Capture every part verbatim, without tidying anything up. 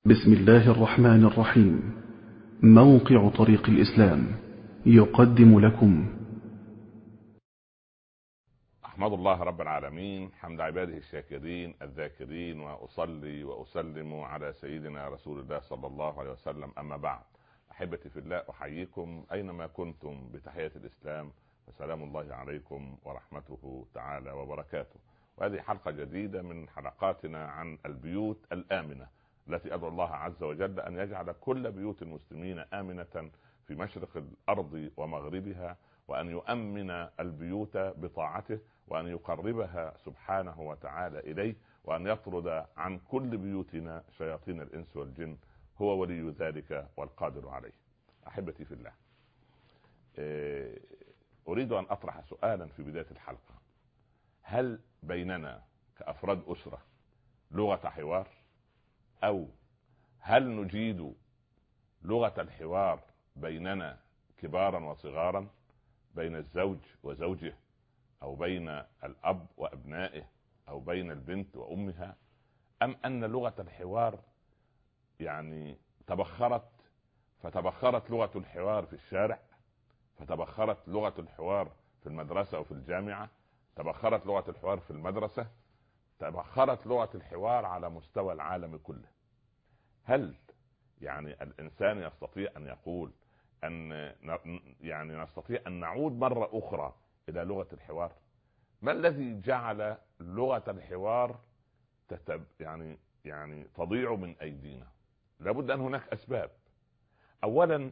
بسم الله الرحمن الرحيم. موقع طريق الإسلام يقدم لكم. أحمد الله رب العالمين حمد عباده الشاكرين الذاكرين، وأصلي وأسلم على سيدنا رسول الله صلى الله عليه وسلم. أما بعد، أحبتي في الله، أحييكم أينما كنتم بتحية الإسلام، وسلام الله عليكم ورحمته تعالى وبركاته. وهذه حلقة جديدة من حلقاتنا عن البيوت الآمنة، التي أدعو الله عز وجل أن يجعل كل بيوت المسلمين آمنة في مشرق الأرض ومغربها، وأن يؤمن البيوت بطاعته، وأن يقربها سبحانه وتعالى إليه، وأن يطرد عن كل بيوتنا شياطين الإنس والجن. هو ولي ذلك والقادر عليه. أحبتي في الله، أريد أن أطرح سؤالا في بداية الحلقة: هل بيننا كأفراد أسرة لغة حوار؟ أو هل نجيد لغة الحوار بيننا كبارا وصغارا، بين الزوج وزوجه، أو بين الأب وأبنائه، أو بين البنت وأمها؟ أم أن لغة الحوار يعني تبخرت، فتبخرت لغة الحوار في الشارع، فتبخرت لغة الحوار في المدرسة وفي الجامعة، تبخرت لغة الحوار في المدرسة، تبخرت لغة الحوار على مستوى العالم كله؟ هل يعني الإنسان يستطيع أن يقول أن يعني نستطيع أن نعود مرة أخرى إلى لغة الحوار؟ ما الذي جعل لغة الحوار تتب يعني يعني تضيع من أيدينا؟ لابد أن هناك أسباب. أولا،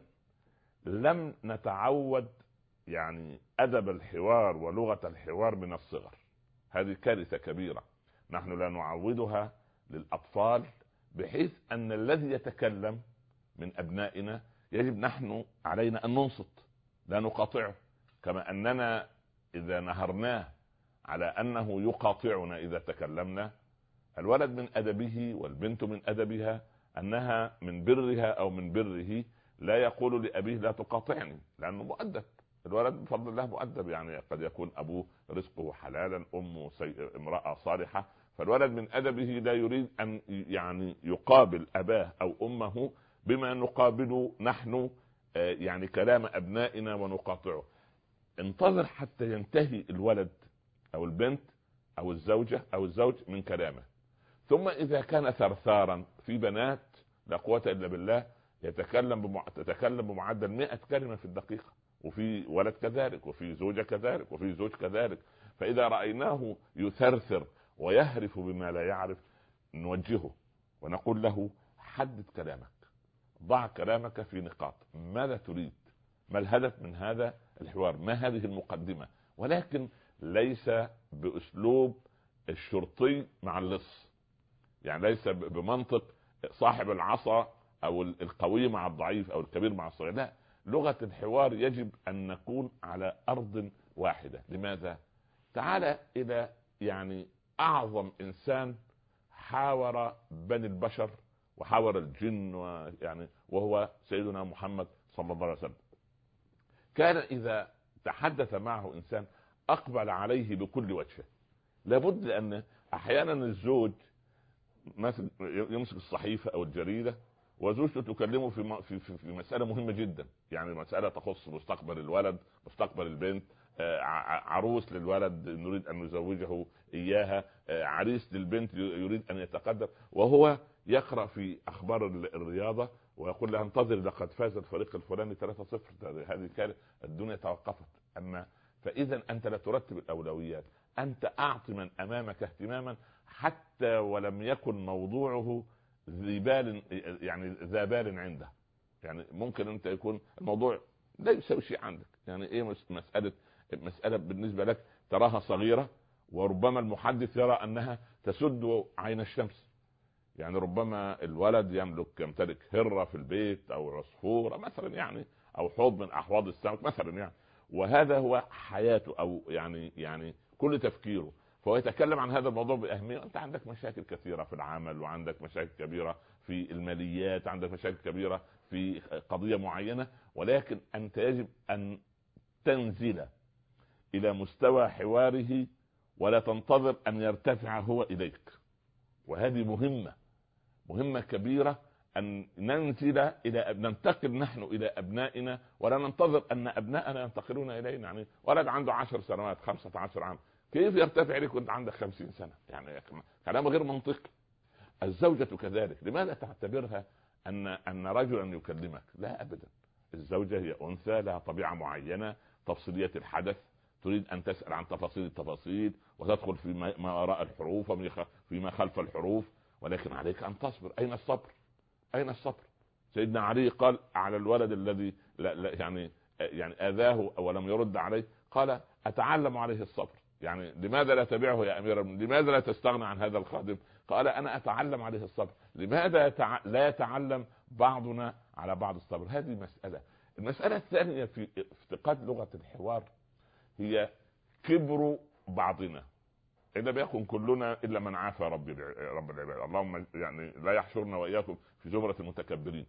لم نتعود يعني أدب الحوار ولغة الحوار من الصغر. هذه كارثة كبيرة، نحن لا نعودها للأطفال، بحيث أن الذي يتكلم من أبنائنا يجب نحن علينا أن ننصت، لا نقاطعه، كما أننا إذا نهرناه على أنه يقاطعنا إذا تكلمنا. الولد من أدبه والبنت من أدبها أنها من برها أو من بره لا يقول لأبيه لا تقاطعني، لأنه مؤدب. الولد بفضل الله مؤدب، يعني قد يكون أبوه رزقه حلالا، أمه امرأة صالحة، فالولد من أدبه لا يريد أن يعني يقابل أباه أو أمه بما نقابل نحن يعني كلام أبنائنا ونقاطعه. انتظر حتى ينتهي الولد أو البنت أو الزوجة أو الزوج من كلامه، ثم إذا كان ثرثارا، في بنات لا قوة إلا بالله يتكلم بمع... تتكلم بمعدل مئة كلمة في الدقيقة، وفي ولد كذلك، وفي زوجة كذلك، وفي زوج كذلك. فإذا رأيناه يثرثر ويهرف بما لا يعرف، نوجهه ونقول له: حدد كلامك، ضع كلامك في نقاط، ماذا تريد؟ ما الهدف من هذا الحوار؟ ما هذه المقدمة؟ ولكن ليس بأسلوب الشرطي مع اللص، يعني ليس بمنطق صاحب العصا أو القوي مع الضعيف أو الكبير مع الصغير. لا، لغة الحوار يجب أن نكون على أرض واحدة. لماذا؟ تعال إلى يعني أعظم إنسان حاور بني البشر وحاور الجن، ويعني وهو سيدنا محمد صلى الله عليه وسلم. كان إذا تحدث معه إنسان أقبل عليه بكل وجه. لابد أن أحيانا الزوج مثلا يمسك الصحيفة أو الجريدة وزوجته تكلمه في في في مسألة مهمة جدا، يعني مسألة تخص مستقبل الولد، مستقبل البنت، عروس للولد نريد أن نزوجه إياها، عريس للبنت يريد أن يتقدم، وهو يقرأ في أخبار الرياضة ويقول لها: انتظر لقد فاز الفريق الفلاني ثلاثة صفر. هذه كانت الدنيا توقفت. أما فإذا أنت لا ترتب الأولويات، أنت أعط من أمامك اهتماما، حتى ولم يكن موضوعه ذي بال، يعني ذا بال عنده. يعني ممكن أنت يكون الموضوع لا يسوي شيء عندك، يعني إيه مسألة مسألة بالنسبة لك تراها صغيرة، وربما المحدث يرى أنها تسد عين الشمس. يعني ربما الولد يملك يمتلك هرة في البيت أو عصفورة مثلا، يعني أو حوض من أحواض السمك مثلا، يعني وهذا هو حياته أو يعني يعني كل تفكيره، فهو يتكلم عن هذا الموضوع بأهمية. أنت عندك مشاكل كثيرة في العمل، وعندك مشاكل كبيرة في الماليات، عندك مشاكل كبيرة في قضية معينة، ولكن أنت يجب أن تنزل إلى مستوى حواره ولا تنتظر أن يرتفع هو إليك. وهذه مهمة مهمة كبيرة ان ننزل الى ننتقل نحن الى ابنائنا، ولا ننتظر ان ابنائنا ينتقلون الينا. يعني ولد عنده عشر سنوات خمسة عشر عام كيف يرتفع اليك وانت عندك خمسين سنة؟ يعني كلام غير منطقي. الزوجة كذلك، لماذا تعتبرها ان ان رجلا يكلمك؟ لا ابدا، الزوجة هي انثى لها طبيعة معينة، تفصيلية الحدث، تريد ان تسأل عن تفاصيل التفاصيل وتدخل في ما وراء الحروف وفيما خلف الحروف، ولكن عليك ان تصبر. اين الصبر؟ اين الصبر؟ سيدنا علي قال على الولد الذي لا لا يعني يعني اذاه ولم يرد عليه، قال اتعلم عليه الصبر. يعني لماذا لا تبيعه يا امير المؤمنين؟ لماذا لا تستغنى عن هذا الخادم؟ قال انا اتعلم عليه الصبر. لماذا يتع... لا يتعلم بعضنا على بعض الصبر؟ هذه مسألة. المسألة الثانية في افتقاد لغة الحوار هي كبر بعضنا. إذا بيكون كلنا إلا من عافى رب رب العباد، اللهم يعني لا يحشرنا وإياكم في زمرة المتكبرين.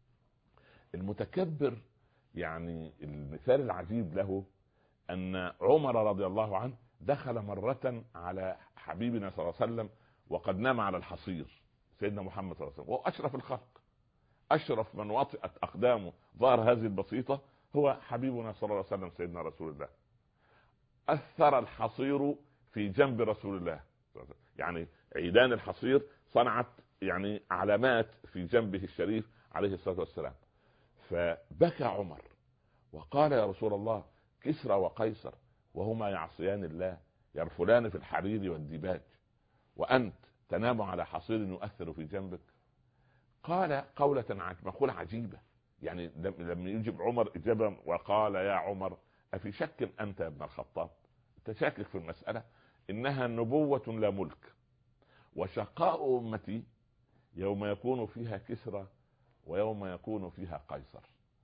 المتكبر يعني المثال العجيب له أن عمر رضي الله عنه دخل مرة على حبيبنا صلى الله عليه وسلم وقد نام على الحصير، سيدنا محمد صلى الله عليه وسلم وهو أشرف الخلق، أشرف من وطئت أقدامه ظهر هذه البسيطة هو حبيبنا صلى الله عليه وسلم سيدنا رسول الله. أثر الحصير في جنب رسول الله، يعني عيدان الحصير صنعت يعني علامات في جنبه الشريف عليه الصلاة والسلام. فبكى عمر وقال يا رسول الله كسرى وقيصر وهما يعصيان الله يرفلان في الحرير والديباج، وأنت تنام على حصير يؤثر في جنبك. قال قولة مقولة عجيبة، يعني لما يجب عمر إجابة وقال يا عمر أفي شك أنت يا ابن الخطاب؟ أنت شاكك في المسألة؟ إنها نبوة لا ملك، وشقاء أمتي يوم يكون فيها كسرى ويوم يكون فيها قيصر.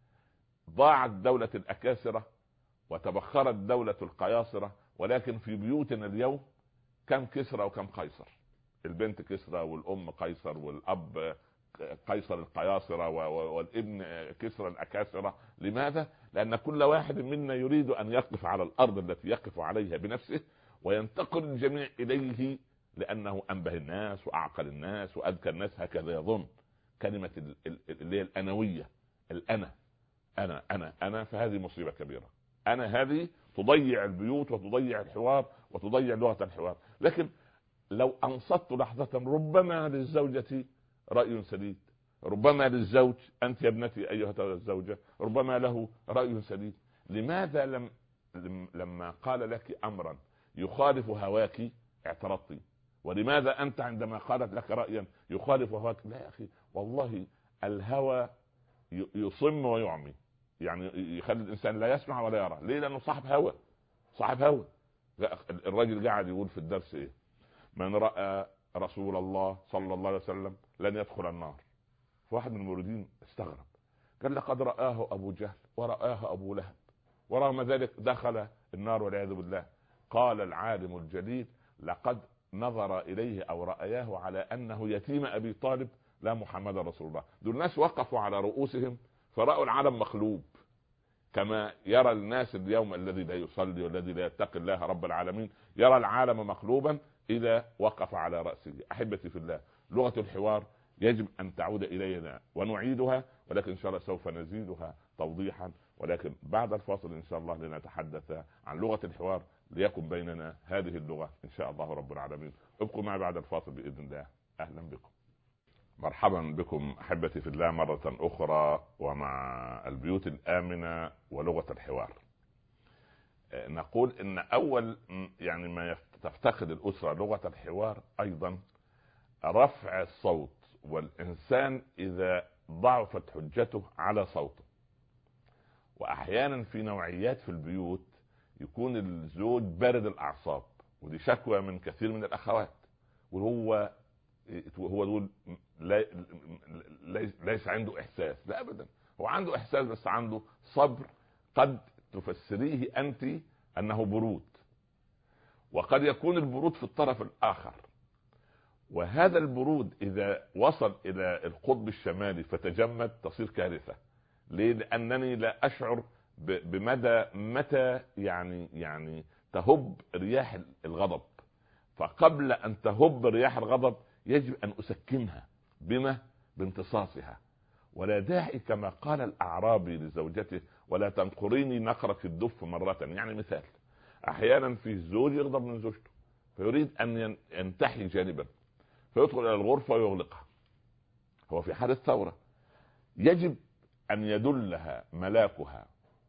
ضاعت دولة الأكاسرة وتبخرت دولة القياصرة، ولكن في بيوتنا اليوم كم كسرى وكم قيصر؟ البنت كسرى والأم قيصر والأب قيصر القياصرة والابن كسرى الأكاسرة. لماذا؟ لأن كل واحد منا يريد أن يقف على الأرض التي يقف عليها بنفسه وينتقل الجميع إليه، لأنه أنبه الناس وأعقل الناس وأذكى الناس، هكذا يظن. كلمة اللي هي الأنوية، الأنا أنا أنا أنا فهذه مصيبة كبيرة. أنا هذه تضيع البيوت وتضيع الحوار وتضيع لغة الحوار. لكن لو أنصت لحظة ربما للزوجة رأي سديد، ربما للزوج أنت يا ابنتي أيها الزوجة ربما له رأي سديد. لماذا لم لما قال لك أمرا يخالف هواك اعترضتي؟ ولماذا أنت عندما قالت لك رأيا يخالف هواك؟ لا يا أخي والله الهوى يصم ويعمي، يعني يخلي الإنسان لا يسمع ولا يرى. ليه؟ لأنه صاحب هوى، صاحب هوى. الراجل قاعد يقول في الدرس إيه؟ من رأى رسول الله صلى الله عليه وسلم لن يدخل النار. فواحد من الموردين استغرب قال لقد رآه أبو جهل ورآه أبو لهب ورغم ذلك دخل النار والعياذ بالله. قال العالم الجليل لقد نظر إليه أو رأياه على أنه يتيم أبي طالب لا محمد رسول الله. دول الناس وقفوا على رؤوسهم فرأوا العالم مقلوب، كما يرى الناس اليوم الذي لا يصلي والذي لا يتقي الله رب العالمين يرى العالم مقلوبا إذا وقف على رأسه. أحبتي في الله، لغة الحوار يجب أن تعود إلينا ونعيدها، ولكن إن شاء الله سوف نزيدها توضيحا، ولكن بعد الفاصل إن شاء الله لنتحدث عن لغة الحوار ليكن بيننا هذه اللغة إن شاء الله رب العالمين. ابقوا معي بعد الفاصل بإذن الله. أهلا بكم، مرحبا بكم أحبتي في الله مرة أخرى ومع البيوت الآمنة ولغة الحوار. نقول إن أول يعني ما تفتقد الأسرة لغة الحوار أيضا رفع الصوت، والإنسان إذا ضعفت حجته على صوته. وأحيانا في نوعيات في البيوت يكون الزوج بارد الأعصاب، ودي شكوى من كثير من الأخوات، وهو هو دول ليس عنده إحساس. لا أبدا، هو عنده إحساس بس عنده صبر. قد تفسريه أنت أنه برود، وقد يكون البرود في الطرف الآخر. وهذا البرود إذا وصل إلى القطب الشمالي فتجمد تصير كارثة. ليه؟ لأنني لا أشعر بمدى متى يعني يعني تهب رياح الغضب. فقبل أن تهب رياح الغضب يجب أن أسكنها. بما بامتصاصها. ولا داعي كما قال الأعرابي لزوجته: ولا تنقريني نقرة الدف مرة. يعني مثال، أحيانا في الزوج يغضب من زوجته فيريد أن ينتحي جانبا فيدخل إلى الغرفة ويغلقها، هو في حالة ثورة. يجب أن يدلها ملاكها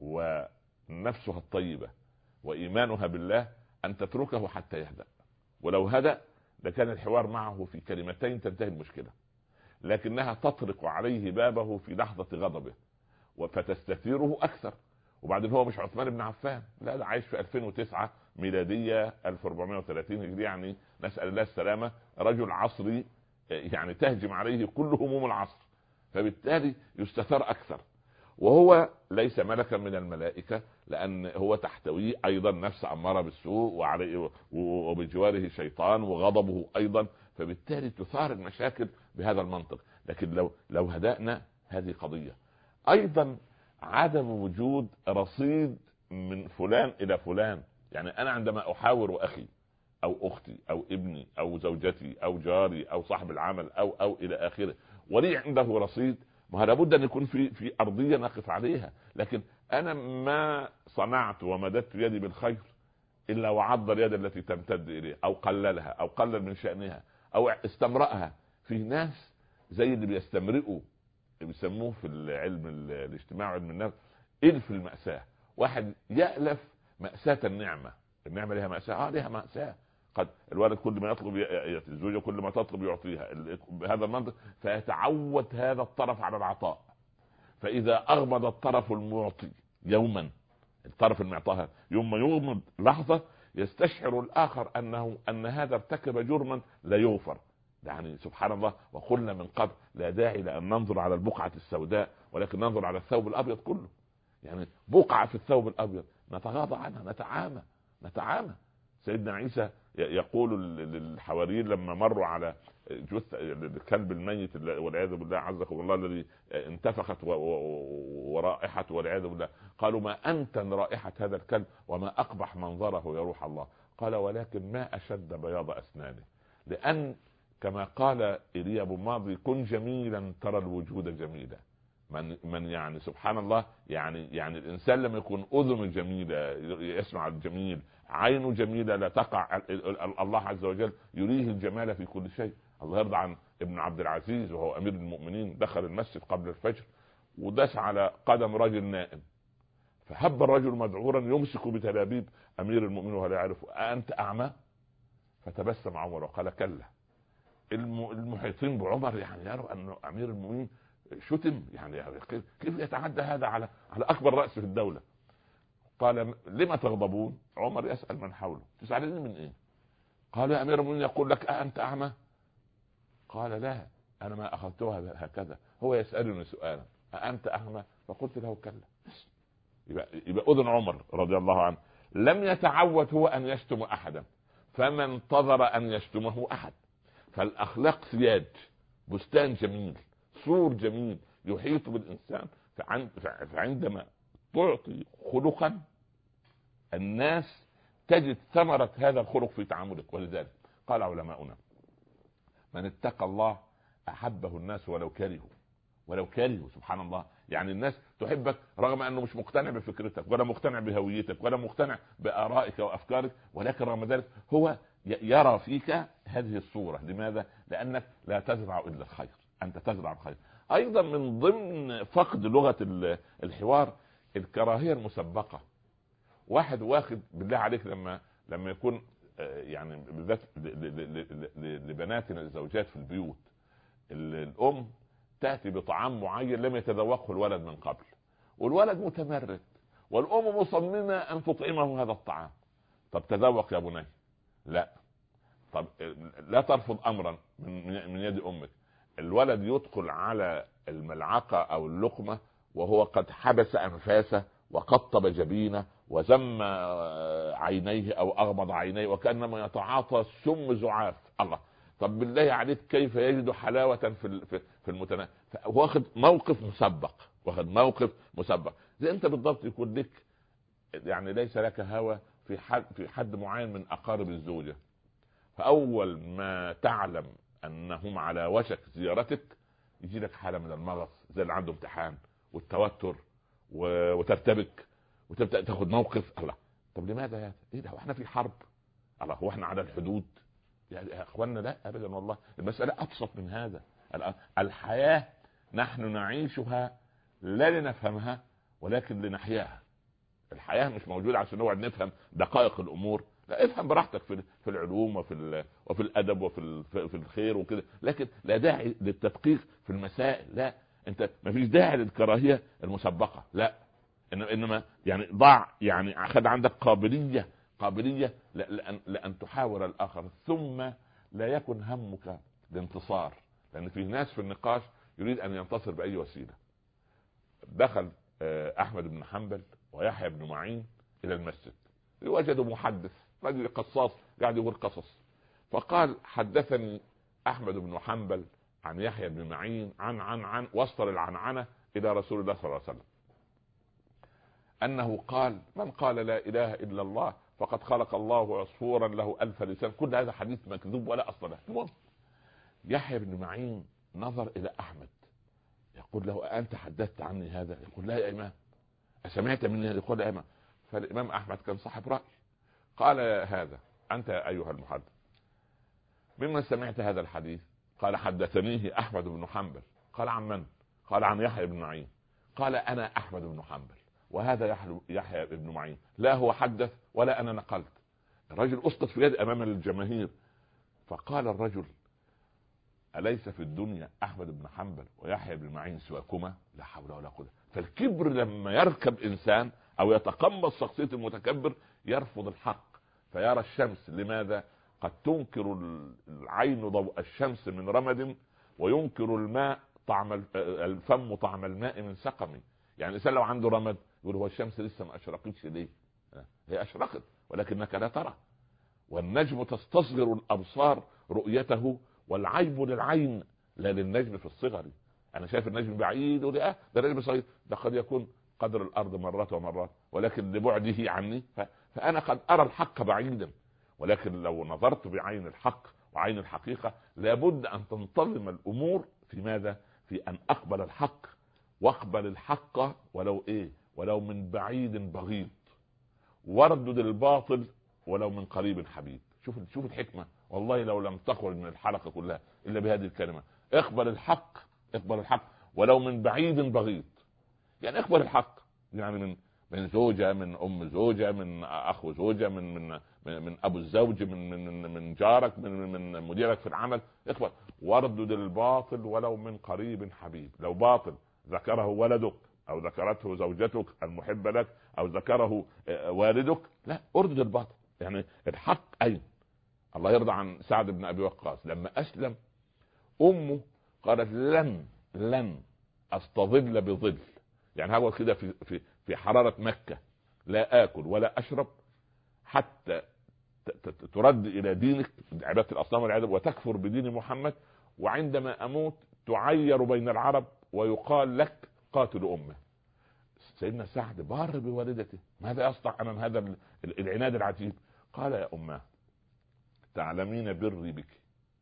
ونفسها الطيبة وإيمانها بالله أن تتركه حتى يهدأ، ولو هدأ لكان الحوار معه في كلمتين تنتهي المشكلة، لكنها تطرق عليه بابه في لحظة غضبه فتستثيره أكثر. وبعدين هو مش عثمان بن عفان، لا، ده عايش في ألفين وتسعة ميلادية ألف وأربعمائة وثلاثين هجري، يعني نسأل الله السلامة، رجل عصري يعني تهجم عليه كل هموم العصر، فبالتالي يستثار أكثر. وهو ليس ملكا من الملائكة، لأن هو تحتويه أيضا نفس أمارة بالسوء وعليه وبجواره شيطان وغضبه أيضا، فبالتالي تثار المشاكل بهذا المنطق. لكن لو لو هدأنا هذه قضية. أيضا عدم وجود رصيد من فلان إلى فلان، يعني أنا عندما أحاور أخي أو أختي أو ابني أو زوجتي أو جاري أو صاحب العمل أو أو إلى آخره ولي عنده رصيد، ما لابد أن يكون في في أرضية نقف عليها. لكن أنا ما صنعت ومددت يدي بالخير إلا وعض اليد التي تمتد إليه أو قللها أو قلل من شأنها أو استمرأها. في ناس زي اللي بيستمرئوا، بيسموه في العلم الاجتماعي علم النفس إلف المأساة. واحد يألف مأساة النعمة، النعمة لها مأساة، اه لها مأساة. قد الولد كل ما يطلب الزوجة كل ما تطلب يعطيها بهذا المنطق، فيتعود هذا الطرف على العطاء. فإذا أغمض الطرف المعطي يوما، الطرف المعطاها يوم ما يغمض لحظة، يستشعر الآخر أنه أن هذا ارتكب جرما لا يغفر. يعني سبحان الله، وقلنا من قبل لا داعي لأن ننظر على البقعة السوداء ولكن ننظر على الثوب الأبيض كله. يعني بقعة في الثوب الأبيض نتغاضى عنها، نتعامى نتعامى. سيدنا عيسى يقول للحواريين لما مروا على جثة الكلب الميت والعياذ بالله عزكم الله الذي انتفخت ورائحته والعياذ بالله، قالوا: ما أنتن رائحة هذا الكلب وما أقبح منظره يا روح الله. قال: ولكن ما أشد بياض أسنانه. لأن كما قال إيليا أبو ماضي: كن جميلا ترى الوجود جميلا. من من يعني سبحان الله، يعني يعني الإنسان لما يكون أذنه جميلة يسمع الجميل، عينه جميلة لا تقع، الله عز وجل يريه الجمال في كل شيء. الله يرضى عن ابن عبد العزيز وهو أمير المؤمنين، دخل المسجد قبل الفجر وداس على قدم رجل نائم، فهب الرجل مذعورا يمسك بتلابيب أمير المؤمنين ولا يعرف: أنت أعمى؟ فتبسم عمر وقال: كلا. المحيطين بعمر يعني يروا أن أمير المؤمنين شتم، يعني كيف يتعدى هذا على على أكبر رأس في الدولة؟ قال: لما تغضبون؟ عمر يسأل من حوله: تسألني من إيه؟ قال: يا أمير المؤمنين يقول لك أنت أعمى؟ قال: لا، أنا ما أخذتها هكذا، هو يسألني سؤالا: أنت أعمى؟ فقلت له: كلا. يبقى, يبقى أذن عمر رضي الله عنه لم يتعود هو أن يشتم أحدا، فما انتظر أن يشتمه أحد. فالأخلاق سياج، بستان جميل، سور جميل يحيط بالإنسان. فعندما تعطي خلقا الناس تجد ثمرة هذا الخلق في تعاملك. ولذلك قال علماؤنا: من اتقى الله أحبه الناس ولو كرهوا، ولو كرهوا. سبحان الله، يعني الناس تحبك رغم أنه مش مقتنع بفكرتك ولا مقتنع بهويتك ولا مقتنع بآرائك وأفكارك، ولكن رغم ذلك هو يرى فيك هذه الصورة. لماذا؟ لأنك لا تزرع إلا الخير، أنت تزرع الخير. أيضا من ضمن فقد لغة الحوار الكراهية المسبقة. واحد واخد بالله عليك لما لما يكون يعني بالذات لبناتنا الزوجات في البيوت، الأم تأتي بطعام معين لم يتذوقه الولد من قبل، والولد متمرد، والأم مصممة أن تطعمه هذا الطعام. طب تذوق يا بني. لا. طب لا ترفض أمرا من من يد أمك. الولد يدخل على الملعقة أو اللقمة وهو قد حبس أنفاسه وقطب جبينه وزم عينيه أو أغمض عينيه وكأنما يتعاطى سم زعاف. الله، طب بالله عليك كيف يجد حلاوة في في المتنا؟ واخد موقف مسبق، واخد موقف مسبق. زي انت بالضبط يكون لك يعني ليس لك هوى في حد في حد معين من أقارب الزوجة، فأول ما تعلم أنهم على وشك زيارتك يجي لك حاله من المغص زي اللي عنده امتحان والتوتر وترتبك وتبدا تاخد موقف. الله، طب لماذا هذا؟ ايه ده؟ احنا في حرب؟ الله، هو احنا على الحدود؟ يعني يا اخواننا لا ابدا والله، المساله ابسط من هذا. الحياه نحن نعيشها لا لنفهمها ولكن لنحياها. الحياه مش موجوده عشان نقعد نفهم دقائق الامور، لا، افهم براحتك في في العلوم وفي وفي الادب وفي في الخير وكده، لكن لا داعي للتدقيق في المسائل. لا، انت ما فيش داعي للكراهيه المسبقه، لا، انما يعني ضع يعني خد عندك قابليه قابليه لأن, لأن تحاور الآخر، ثم لا يكن همك الانتصار، لأن في ناس في النقاش يريد أن ينتصر بأي وسيلة. دخل أحمد بن حنبل ويحيى بن معين إلى المسجد، وجدوا محدث رجل قصاص قاعد يقول قصص، فقال حدثني أحمد بن حنبل عن يحيى بن معين عن عن عن وصل العنعنة إلى رسول الله صلى الله عليه وسلم أنه قال: من قال لا إله إلا الله فقد خلق الله عصفورا له ألف لسان. كل هذا حديث مكذوب ولا أصل له. المهم يحيى بن معين نظر إلى أحمد يقول له: أنت حدثت عني هذا؟ يقول: لا يا إمام. أسمعت مني؟ يقول: لا يا إمام. فالإمام أحمد كان صاحب رأي، قال: هذا أنت أيها المحدث ممن سمعت هذا الحديث؟ قال: حدثنيه أحمد بن حنبل. قال: عن من؟ قال: عن يحيى بن معين. قال: أنا أحمد بن حنبل وهذا يحيى بن معين، لا هو حدث ولا أنا نقلت. الرجل أسقط في يد أمام الجماهير. فقال الرجل: أليس في الدنيا أحمد بن حنبل ويحيى بن معين سواكما؟ لا حول ولا قوة. فالكبر لما يركب إنسان أو يتقمص شخصية المتكبر يرفض الحق فيرى الشمس. لماذا؟ قد تنكر العين ضوء الشمس من رمد، وينكر الماء طعم الفم طعم الماء من سقم. يعني الإنسان لو عنده رمد يقول: هو الشمس لسه ما أشرقتش ليه؟ هي أشرقت ولكنك لا ترى. والنجم تستصغر الأبصار رؤيته، والعيب للعين لا للنجم في الصغر. أنا شايف النجم بعيد ولا آه ده النجم صغير، ده قد يكون قدر الأرض مرات ومرات، ولكن لبعده عني فأنا قد أرى الحق بعيدا. ولكن لو نظرت بعين الحق وعين الحقيقة لابد أن تنتظم الأمور في ماذا؟ في أن أقبل الحق، واقبل الحق ولو ايه؟ ولو من بعيد بغيض، واردد الباطل ولو من قريب حبيب. شوف شوف الحكمة. والله لو لم تخرج من الحلقة كلها الا بهذه الكلمة: اقبل الحق، اقبل الحق ولو من بعيد بغيض. يعني اقبل الحق، يعني من من زوجة، من ام زوجة، من اخو زوجة، من من من, من ابو الزوج، من من من جارك، من من مديرك في العمل. اقبل. واردد الباطل ولو من قريب حبيب. لو باطل ذكره ولدك او ذكرته زوجتك المحبة لك او ذكره والدك، لا، اردد الباطل. يعني الحق اين؟ الله يرضى عن سعد بن ابي وقاص لما اسلم امه قالت: لن لن استظل بظل، يعني هو كده في في في حرارة مكة لا اكل ولا اشرب حتى ترد الى دينك عبادة الاصنام والعبادة وتكفر بدين محمد، وعندما اموت تعير بين العرب ويقال لك قاتل امه. سيدنا سعد بار بوالدته، ماذا يصنع امام هذا العناد العجيب؟ قال: يا امه تعلمين بري بك،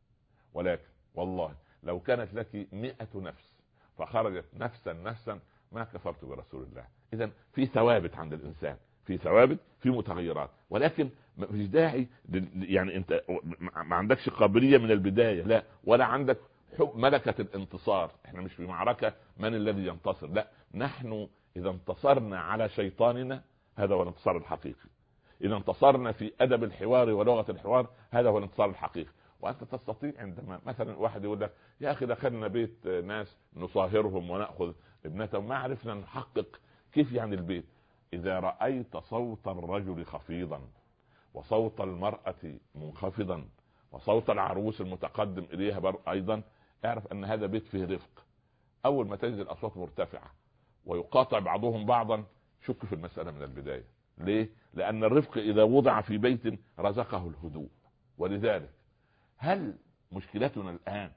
ولكن والله لو كانت لك مئة نفس فخرجت نفسا نفسا ما كفرت برسول الله. اذا في ثوابت عند الانسان، في ثوابت، في متغيرات، ولكن مفيش داعي يعني انت ما عندكش قابلية من البداية، لا، ولا عندك حب ملكة الانتصار. احنا مش في معركة من الذي ينتصر، لا، نحن اذا انتصرنا على شيطاننا هذا هو الانتصار الحقيقي. اذا انتصرنا في ادب الحوار ولغة الحوار هذا هو الانتصار الحقيقي. وانت تستطيع عندما مثلا واحد يقول لك: يا اخي دخلنا بيت ناس نصاهرهم وناخذ ابنتهم ما عرفنا نحقق كيف يعني البيت. اذا رايت صوت الرجل خفيضا وصوت المرأة منخفضا وصوت العروس المتقدم اليها ايضا اعرف ان هذا بيت فيه رفق. اول ما تجد الاصوات مرتفعة ويقاطع بعضهم بعضا شك في المسألة من البداية. ليه؟ لان الرفق اذا وضع في بيت رزقه الهدوء. ولذلك هل مشكلتنا الآن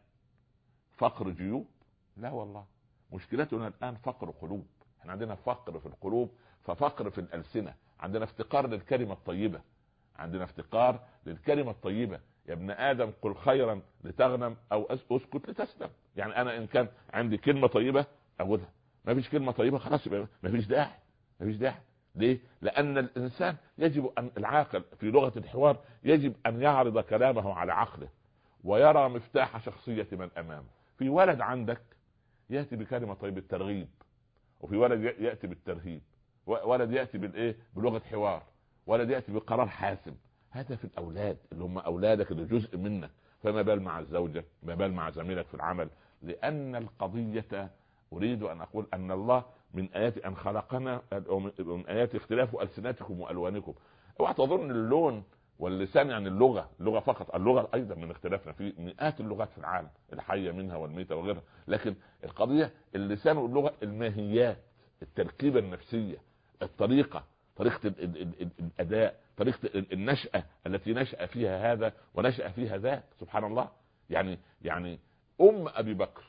فقر جيوب؟ لا والله، مشكلتنا الآن فقر قلوب. احنا عندنا فقر في القلوب، ففقر في الألسنة، عندنا افتقار للكلمة الطيبة، عندنا افتقار للكلمة الطيبة. يا ابن آدم قل خيرا لتغنم أو أسكت لتسلم. يعني انا ان كان عندي كلمه طيبه اقولها، ما فيش كلمه طيبه خلاص يبقى ما فيش داعي، ما فيش داعي. ليه؟ لان الانسان يجب ان العاقل في لغه الحوار يجب ان يعرض كلامه على عقله ويرى مفتاح شخصيه من امامه. في ولد عندك ياتي بكلمه طيبه ترغيب، وفي ولد ياتي بالترهيب، ولد ياتي بالايه بلغه حوار، ولد ياتي بقرار حاسم. هذا في الاولاد اللي هم اولادك اللي جزء منك، فما بال مع الزوجه، ما بال مع زميلك في العمل. لان القضيه اريد ان اقول ان الله من ايات ان خلقنا، من ايات اختلاف السنتكم والوانكم. اوعى تظن اللون واللسان يعني اللغه، اللغه فقط، اللغه ايضا من اختلافنا في مئات اللغات في العالم، الحيه منها والميته وغيرها. لكن القضيه اللسان واللغه الماهيات، التركيبه النفسيه، الطريقه، طريقه ال ال ال الاداء، طريقه النشاه التي نشا فيها هذا ونشا فيها ذاك. سبحان الله. يعني يعني ام ابي بكر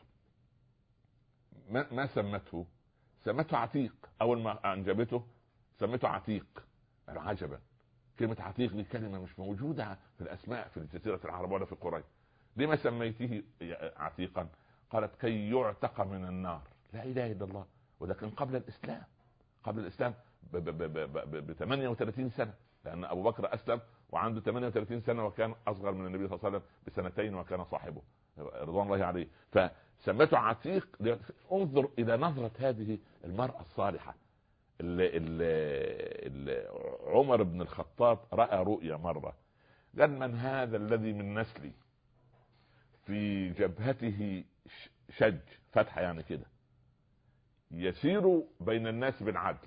ما, ما سمته سمته عتيق. اول ما انجبته سمته عتيق. عجبا، كلمة عتيق دي كلمة مش موجودة في الأسماء في الجزيرة العربية ولا في قريش. لما سميته عتيقا؟ قالت كي يعتق من النار. لا إله إلا الله. ولكن قبل الإسلام، قبل الإسلام ب ثمانية وثلاثين سنة، لأن أبو بكر أسلم وعنده ثمانية وثلاثين سنة وكان أصغر من النبي صلى الله عليه وسلم بسنتين وكان صاحبه رضوان الله عليه. فسمته عتيق. انظر إلى نظرة هذه المرأة الصالحة. اللي اللي عمر بن الخطاب رأى رؤيا مرة، قال من هذا الذي من نسلي في جبهته شج، فتحة يعني كده، يسير بين الناس بالعدل.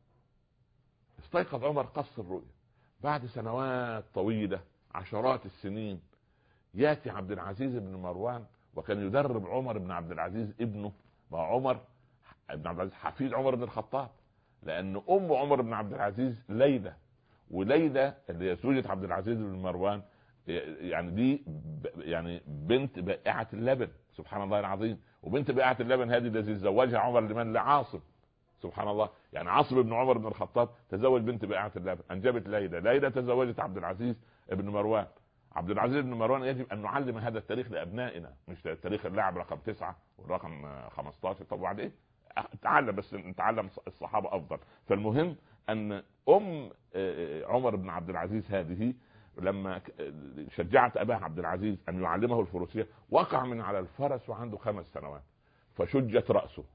استيقظ عمر قص الرؤيا. بعد سنوات طويلة، عشرات السنين، ياتي عبد العزيز بن مروان، وكان يدرب عمر بن عبد العزيز ابنه. وعمر بن عبد العزيز حفيد عمر بن الخطاب، لأن أم عمر بن عبد العزيز ليلى، وليلى اللي هي زوجة عبد العزيز بن مروان يعني دي يعني بنت بائعة اللبن. سبحان الله العظيم. وبنت بائعة اللبن هذه الذي زوجها عمر لمن؟ لعاصم. سبحان الله. يعني عاصم بن عمر بن الخطاب تزوج بنت بائعة اللبن، أنجبت ليلى. ليلى تزوجت عبد العزيز بن مروان. عبد العزيز بن مروان يجب أن نعلم هذا التاريخ لأبنائنا، مش تاريخ اللاعب رقم تسعة والرقم خمستاشر. طب وبعد ايه؟ تعلم، بس نتعلم الصحابة أفضل. فالمهم أن أم عمر بن عبد العزيز هذه لما شجعت أباه عبد العزيز أن يعلمه الفروسية، وقع من على الفرس وعنده خمس سنوات، فشجت رأسه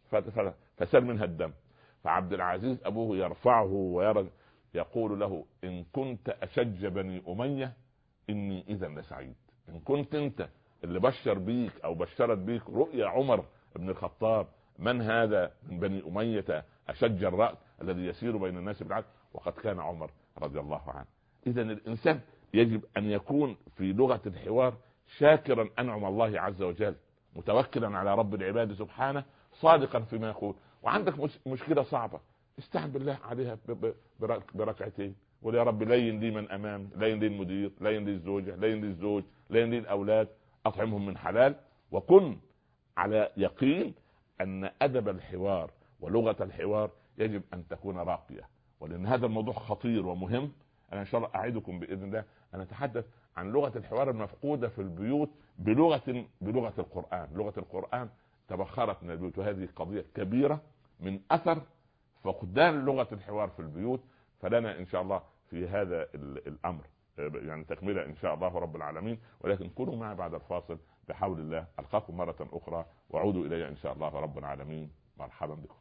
فسال منها الدم. فعبد العزيز أبوه يرفعه ويرى، يقول له إن كنت أشج بني أمية إني إذا لسعيد. إن كنت أنت اللي بشر بيك أو بشرت بيك رؤيا عمر بن الخطاب، من هذا من بني أمية أشج الرأس الذي يسير بين الناس بالعدل، وقد كان عمر رضي الله عنه. إذا الإنسان يجب أن يكون في لغة الحوار شاكرا أنعم الله عز وجل، متوكلا على رب العباد سبحانه، صادقا فيما يقول. وعندك مشكلة صعبة، استعن بالله عليها بركعتين، ويا رب لين لي من أمام، لين لي المدير، لين لي الزوجة، لين لي الزوج، لين لي الأولاد، أطعمهم من حلال. وكن على يقين أن أدب الحوار ولغة الحوار يجب أن تكون راقية. ولأن هذا الموضوع خطير ومهم. أنا إن شاء الله أعدكم بإذن الله أن أتحدث عن لغة الحوار المفقودة في البيوت بلغة بلغة القرآن. لغة القرآن تبخرت من البيوت، وهذه قضية كبيرة من أثر فقدان لغة الحوار في البيوت. فلنا إن شاء الله في هذا الأمر يعني تكملة إن شاء الله رب العالمين. ولكن كونوا معي بعد الفاصل بحول الله. ألقاكم مرة أخرى وعودوا إلي إن شاء الله رب العالمين. مرحبا بكم.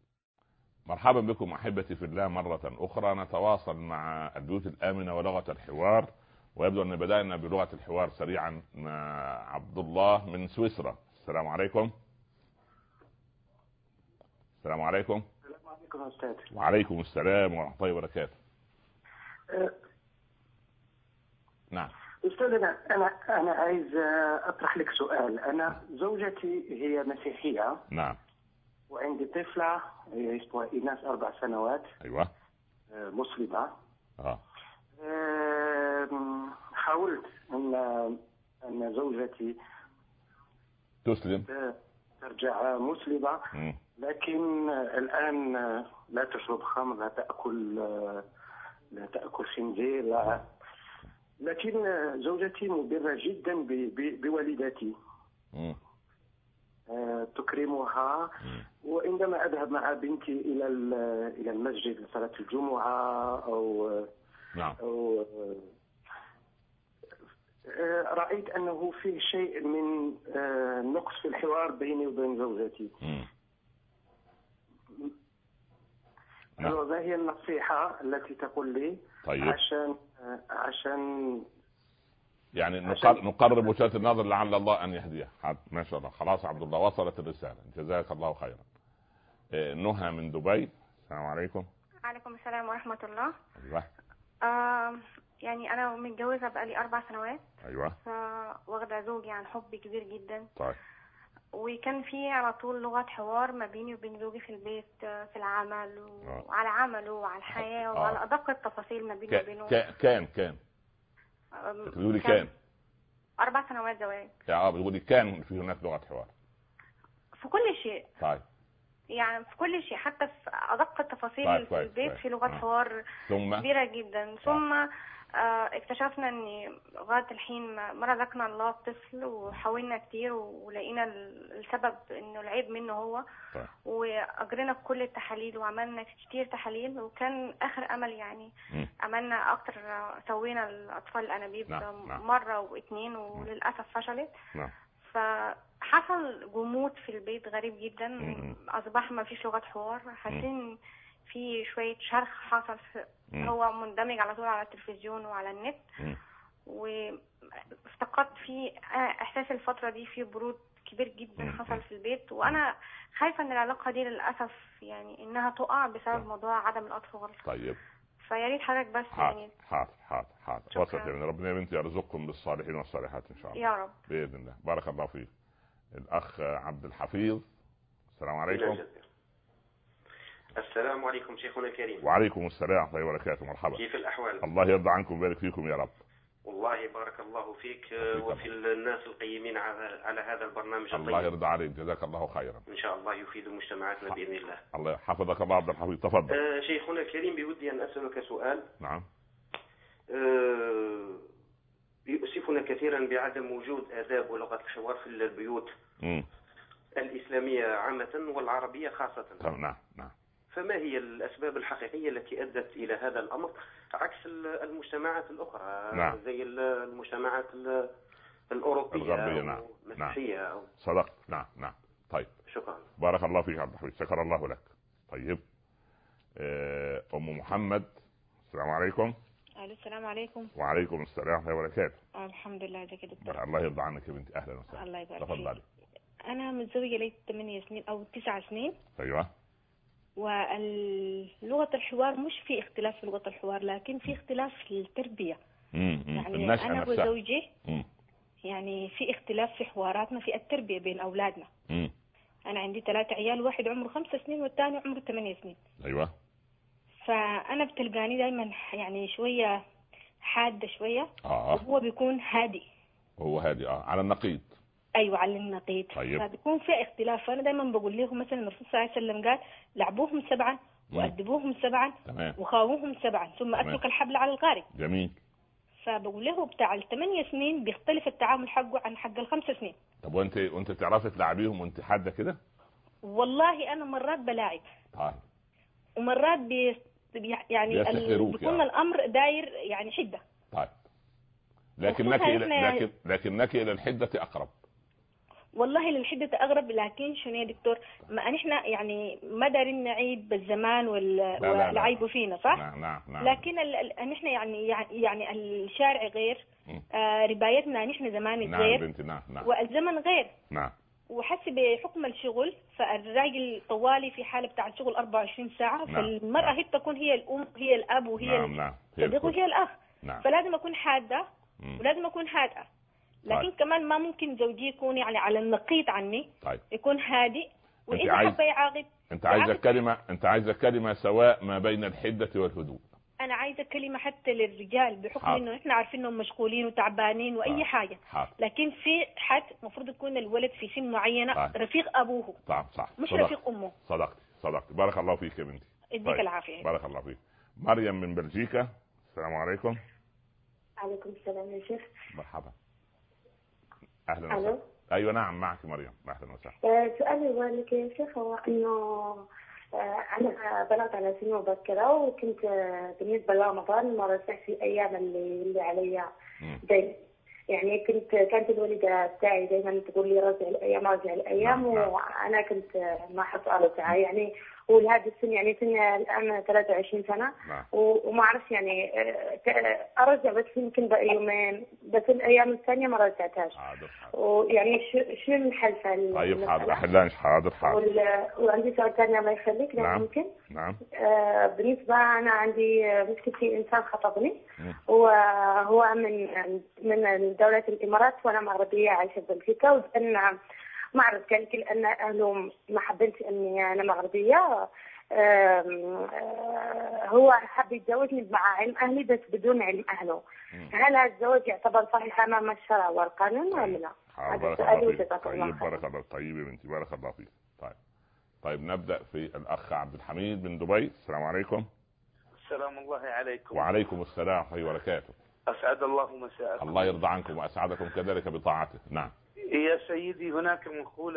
مرحبا بكم أحبتي في الله مرة أخرى. نتواصل مع البيوت الآمنة ولغة الحوار، ويبدو أن بدأنا بلغة الحوار سريعا مع عبد الله من سويسرا. السلام عليكم. السلام عليكم. السلام عليكم أستاذ. وعليكم السلام ورحمة الله وبركاته. أه نعم أستاذ، أنا أنا أنا عايز أطرح لك سؤال. أنا زوجتي هي مسيحية. نعم. وعندي طفلة اسمها إيناس أربع سنوات. أيوة. مسلمة. آه. أه حاولت أن أن زوجتي تسلم، ترجع مسلمة، لكن الآن لا تشرب خمر، لا تأكل لا تأكل خنزير، لا. لكن زوجتي مبرة جدا بوالدتي. تكرمها. وعندما أذهب مع بنتي إلى إلى المسجد لصلاة الجمعة أو نعم. أو رأيت أنه فيه شيء من نقص في الحوار بيني وبين زوجتي. ما هي النصيحة التي تقول لي؟ طيب. عشان عشان يعني نقرب وجهة النظر لعل الله أن يهديه. ما شاء الله. خلاص عبد الله وصلت الرسالة، جزاك الله خيرا. نهى من دبي، السلام عليكم. وعليكم السلام ورحمة الله. أيوة. آه يعني أنا متجوزة بقالي أربع سنوات. أيوة. فواخدة زوجي عن حب كبير جدا. طيب. وكان في على طول لغة حوار ما بيني وبين زوجي في البيت، في العمل وعلى عمله وعلى الحياة آه. وعلى أدق التفاصيل ما بيني وبينه. كان كان بتقولي كان أربع سنوات زواج. اه بتقولي كان في هناك لغة حوار في كل شيء. طيب. يعني في كل شيء حتى في أدق التفاصيل. طيب. في البيت طيب. في لغة آه. حوار ثم كبيرة جدا. ثم آه. اكتشفنا ان لغايه الحين ما رزقنا الله طفل، وحاولنا كتير ولقينا السبب انه العيب منه هو. طيب. واجرينا كل التحاليل وعملنا كتير تحاليل، وكان اخر امل يعني م. عملنا اكتر، سوينا الاطفال الانابيب نعم. نعم. مره واثنين وللاسف فشلت. نعم. فحصل جمود في البيت غريب جدا. م. اصبح ما فيش لغه حوار، حاسين في شويه شرخ حصل في م. هو مندمج على طول على التلفزيون وعلى النت. وافتقدت في احساس الفتره دي في برود كبير جدا م. حصل في البيت. وانا خايفه ان العلاقه دي للاسف يعني انها تقع بسبب موضوع عدم الاطفال. طيب. فيا ريت حضرتك بس حاضر. يعني حاضر حاضر حاضر وصلت يعني. ربنا يا بنتي يرزقكم بالصالحين والصالحات ان شاء الله يا رب باذن الله. بارك الله فيك. الاخ عبد الحفيظ، السلام عليكم. السلام عليكم شيخنا الكريم. وعليكم السلام ورحمة الله وبركاته. مرحبا. كيف الأحوال؟ الله يرضى عنكم ويبارك فيكم يا رب. والله بارك الله فيك وفي الناس القيمين على هذا البرنامج. الله يرضى عليك، جزاك الله خيرا. إن شاء الله يفيد مجتمعاتنا بإذن الله. الله يحفظك الله عبد الحفيظ، تفضل. آه شيخنا الكريم، بودي أن أسألك سؤال. نعم. آه يؤسفنا كثيرا بعدم وجود آداب ولغة الحوار في البيوت م. الإسلامية عامة والعربية خاصة. نعم نعم. فما هي الأسباب الحقيقية التي أدت إلى هذا الأمر عكس المجتمعات الأخرى؟ نعم. زي المجتمعات الأوروبية الغربية. نعم. المسيحية نعم. أو... صدقت. نعم نعم. طيب. شكرا. بارك الله فيك عبد الحميد، شكر الله لك. طيب. أم محمد، السلام عليكم. السلام عليكم. وعليكم السلام ورحمة الله وبركاته. الحمد لله. ازيك يا دكتور؟ الله يرضى عنك يا بنتي، أهلا وسهلا. الله يبارك فيك. تفضلي. أنا متزوجة لي ثمانية سنين أو تسع سنين. أيوة. ولغة الحوار مش في اختلاف في لغة الحوار، لكن في اختلاف في التربية. مم. يعني أنا نفسها. وزوجي مم. يعني في اختلاف في حواراتنا في التربية بين أولادنا. مم. أنا عندي ثلاثة عيال، واحد عمره خمس سنين والثاني عمره ثمانية سنين. أيوة. فأنا بتلقاني دايما يعني شوية حادة شوية. آه. وهو بيكون هادي. هو هادي اه على النقيض. ايوه على النقيض. طيب. فبيكون في اختلاف. فانا دايما بقول لهم مثلا الرسول صلى الله عليه وسلم قال لعبوهم سبعا وادبوهم سبعا وخاووهم سبعا ثم اترك الحبل على الغارب. جميل. فبقول له بتاع الثمانية سنين بيختلف التعامل حقه عن حق الخمس سنين. طب وانت وانت تعرفي تلعبيهم وانت حاده كده؟ والله انا مرات بلاعب. طيب. ومرات بي يعني ال... بيكون الامر داير يعني حده. طيب. لكنك الى لكن لكنك الى الحده اقرب. والله للحدة أغرب، لكن شنو يا دكتور ما نحن يعني ما دارين نعيب بالزمان والعيب فينا صح؟ نعم نعم نعم. لكن نحن يعني يعني الشارع غير، آه ربايتنا نحن زمان نعم غير. بنتي نعم نعم. والزمن غير. نعم. وحسب بحكم الشغل فالراجل طوالي في حالة بتاع الشغل أربعة وعشرين ساعة. نعم. فالمرأة نعم. هي تكون هي الأم هي الأب وهي نعم نعم. الصديق وهي الأخ. نعم. فلازم أكون حادة مم. ولازم أكون هادئة. لكن طيب. كمان ما ممكن زوجي يكون يعني على النقيض عني. طيب. يكون هادئ وإذا عايز... حب يعاقب. انت عايزه كلمه انت عايزه كلمه سواء ما بين الحده والهدوء. انا عايزه كلمه حتى للرجال بحكم حاضر. انه احنا عارفين انهم مشغولين وتعبانين واي حاضر. حاجه حاضر. لكن في حد المفروض يكون الولد في سن معينه حاضر. رفيق ابوه. طبعا صح. مش صدقت. رفيق امه. صدقتي صدقتي. بارك الله فيك يا بنتي. اديك طيب. العافيه. بارك الله فيك. مريم من بلجيكا، السلام عليكم. عليكم السلام يا شيخ. مرحبا. اهلا وسهلا. ايوه نعم معك مريم. اهلا وسهلا. سؤالي والك يا شيخ هو انه انا بلغت على سن مبكره، وكنت بالنسبه لرمضان ما رجعت في الايام اللي اللي عليا دايما، يعني كنت كانت الوالده بتاعي دائما تقول لي رجع الايام رجع الايام. نعم. وانا كنت ما احط ارجع يعني، ولهذا السن يعني سني الان ثلاثة وعشرين سنه. نعم. وما اعرفش يعني ارجع بس يمكن بقى يومين بس، الايام الثانيه ما رجعتهاش. حاضر حاضر. ويعني شو الحل في المسألة؟ طيب حاضر احلها. حاضر حاضر. وعندي سؤال ثاني الله يخليك لو نعم. ممكن. نعم. آه بالنسبه انا عندي مشكلتي انسان خطبني، وهو من من دوله الامارات وانا مغربيه عايشه في بلجيكا، وأنا ما أعرف كان لأن أهله ما حبيتش إني أنا مغربية. هو حب يتزوجني مع علم أهلي بس بدون علم أهله. هل هذا الزواج يعتبر صحيح أمام الشرع والقانون ولا لا؟ هذا سؤالي. طيب بارك الله. طيب يا بنتي بارك الله فيك. طيب طيب نبدأ في الأخ عبد الحميد من دبي. السلام عليكم. السلام الله عليكم. وعليكم السلام ورحمة الله وبركاته. أسعد الله مساءكم. الله يرضى عنكم وأسعدكم كذلك بطاعته. نعم يا سيدي، هناك مقولة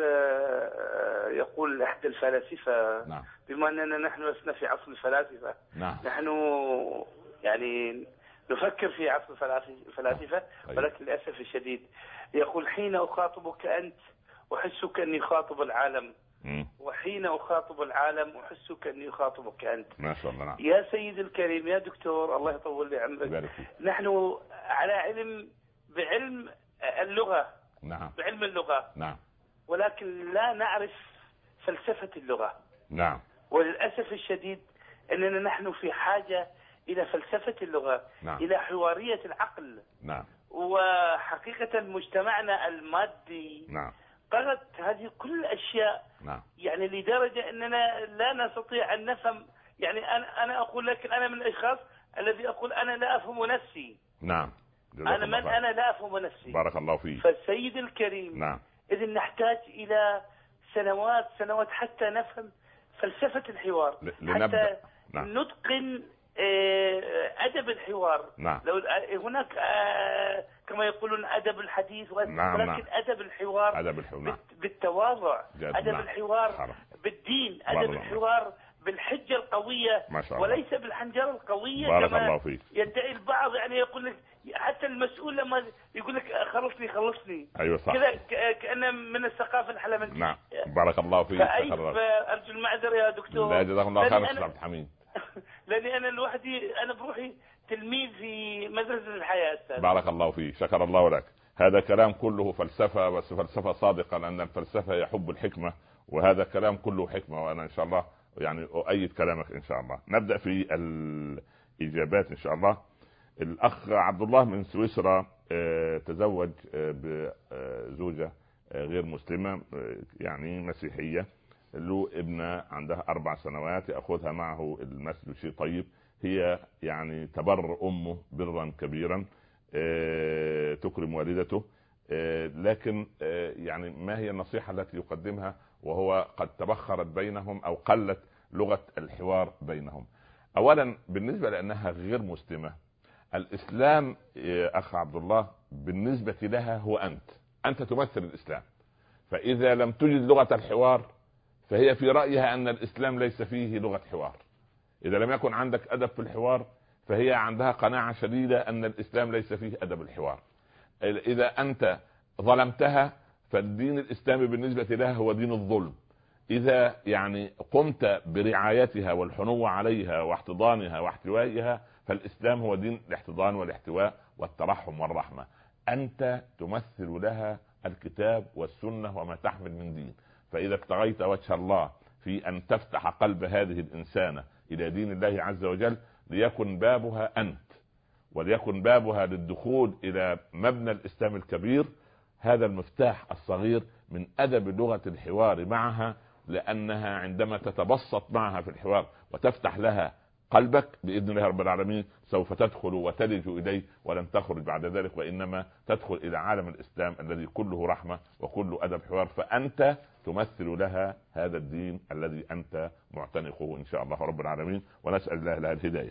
يقول أحد الفلاسفة. نعم. بما أننا نحن لسنا في عصر الفلاسفة. نعم. نحن يعني نفكر في عصر الفلاسفة. طيب. ولكن للأسف الشديد يقول حين أخاطبك أنت أحسك أني خاطب العالم، م. وحين أخاطب العالم أحسك أني خاطبك أنت. ما شاء الله. نعم. يا سيد الكريم يا دكتور الله يطول لي عمرك، نحن على علم بعلم اللغة. نعم. بعلم اللغة. نعم. ولكن لا نعرف فلسفة اللغة. نعم. وللأسف الشديد أننا نحن في حاجة إلى فلسفة اللغة. نعم. إلى حوارية العقل. نعم. وحقيقة مجتمعنا المادي. نعم. طغت هذه كل الأشياء. نعم. يعني لدرجة أننا لا نستطيع أن نفهم. يعني أنا أنا أقول لك أنا من الأشخاص الذي أقول أنا لا أفهم نفسي. نعم. أنا من أنا لا أفهم نفسي. بارك الله فيك. فالسيد الكريم. نعم. إذن نحتاج إلى سنوات سنوات حتى نفهم فلسفة الحوار. لنبدأ. حتى نعم. نتقن أدب الحوار. نعم. لو هناك كما يقولون أدب الحديث. نعم. ولكن نعم. أدب الحوار. أدب الحوار. نعم. بالتواضع. أدب نعم. الحوار حرم. بالدين. أدب الحوار بالحجة القوية. ما شاء الله. وليس بالحنجرة القوية. بارك كما الله فيك. يدعي البعض. يعني يقول لك حتى المسؤول لما يقول لك خلصني خلصني. ايوه صح. كذا كأنه من الثقافة الحلمانية. نعم. بارك الله فيك. فأرجو المعذرة يا دكتور. لا جزاكم الله خير استاذ عبد الحميد. لاني انا لوحدي انا بروحي تلميذ في مدرسة الحياة أستاذ. بارك الله فيك. شكر الله لك. هذا كلام كله فلسفة، بس فلسفة صادقة، لأن الفلسفة يحب الحكمة، وهذا كلام كله حكمة، وأنا إن شاء الله يعني أؤيد كلامك إن شاء الله. نبدأ في الإجابات إن شاء الله. الأخ عبد الله من سويسرا تزوج بزوجة غير مسلمة يعني مسيحية، له ابنة عندها أربع سنوات يأخذها معه المسجد، شيء طيب. هي يعني تبر أمه برا كبيرا، تكرم والدته، لكن يعني ما هي النصيحة التي يقدمها وهو قد تبخرت بينهم أو قلت لغة الحوار بينهم؟ أولا بالنسبة لأنها غير مسلمة، الإسلام أخ عبد الله بالنسبة لها هو أنت أنت تمثل الإسلام، فإذا لم تجد لغة الحوار فهي في رأيها أن الإسلام ليس فيه لغة حوار. إذا لم يكن عندك أدب في الحوار فهي عندها قناعة شديدة أن الإسلام ليس فيه أدب الحوار. إذا أنت ظلمتها فالدين الإسلامي بالنسبة لها هو دين الظلم. إذا يعني قمت برعايتها والحنو عليها واحتضانها واحتوائها فالإسلام هو دين الاحتضان والاحتواء والترحم والرحمة. أنت تمثل لها الكتاب والسنة وما تحمل من دين. فإذا ابتغيت وجه الله في أن تفتح قلب هذه الإنسانة إلى دين الله عز وجل ليكن بابها أنت، وليكن بابها للدخول إلى مبنى الإسلام الكبير، هذا المفتاح الصغير من أدب لغة الحوار معها، لأنها عندما تتبسط معها في الحوار وتفتح لها قلبك بإذن الله رب العالمين سوف تدخل وتلج إليه ولن تخرج بعد ذلك، وإنما تدخل إلى عالم الإسلام الذي كله رحمة وكله أدب حوار. فأنت تمثل لها هذا الدين الذي أنت معتنقه إن شاء الله رب العالمين، ونسأل الله لها الهداية.